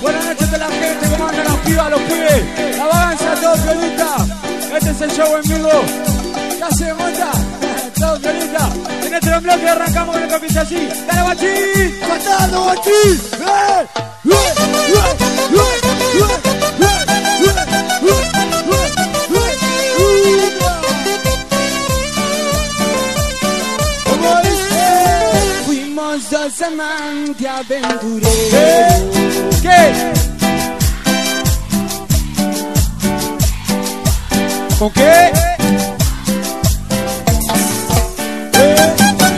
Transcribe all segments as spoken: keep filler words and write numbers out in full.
Buenas noches a la gente, como andan las pibas, los pibes. La balanza, todo violita. Este es el show en vivo. ¿Qué se monta? Todo violita. En este bloque arrancamos con el comienzo así. ¡Dale, guachín! ¡Cantando, guachín! ¡Eh! ¡Eh! ¡Eh! ¡Eh! Dos amantes aventureros. ¿Qué? ¿Con qué? ¿Eh?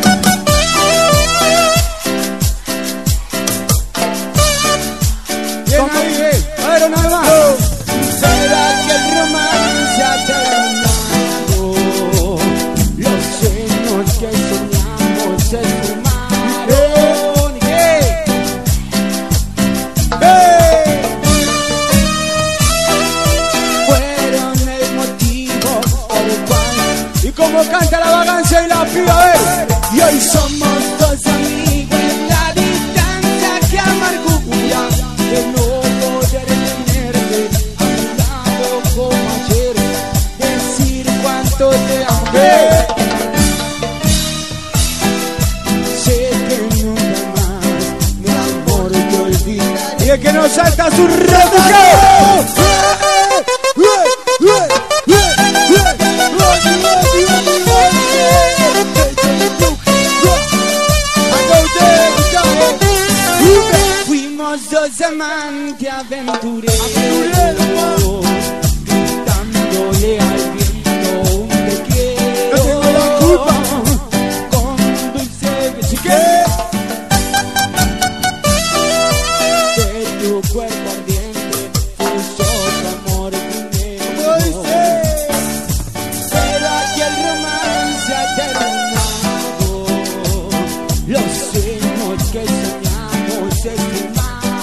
Bien ahí, eh. A ver, una vez más. ¿Será que el romance ha terminado? Los sueños que soñamos se esfuman. Como canta la vagancia y la piba, a ver. Y hoy somos dos amigos en la distancia que amargura de no poder tenerte a mi lado como ayer, decir cuánto te amo. ¡Eh! Sé que nunca más mi amor te olvida. Y es que nos salta su rebuque. Dos amantes aventureros, gritándole al viento un te quiero. No tengo la culpa. Con dulce besuque de tu cuerpo ardiente, puso tu amor primero. Pero aquí el romance ha terminado. Los sueños que soñamos se quemaron.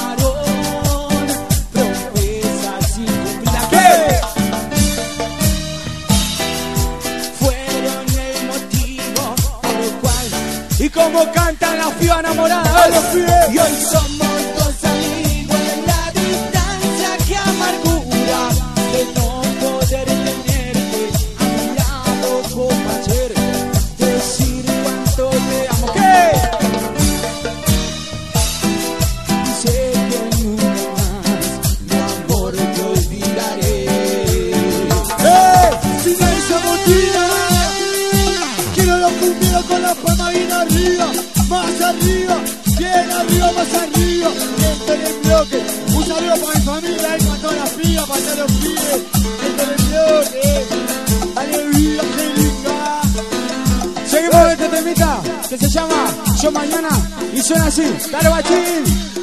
Y como cantan las pibas enamoradas, los pibes. Y hoy somos dos amigos en la distancia que amargura de no poder tenerte a mi lado como ayer, decir cuánto te amo. ¿Qué? Sé que nunca más mi amor te olvidaré. ¡Eh! ¡Sin esa botina! Quiero los cumplidos con la palma bien arriba, más arriba, bien arriba, más arriba. Esto en el bloque. Un saludo para mi familia, y para todas las pibas, para todos los pibes. Esto en el bloque. Aleluya, Angélica. Seguimos con este temita que se llama Yo Mañana y suena así. Dale, guachín.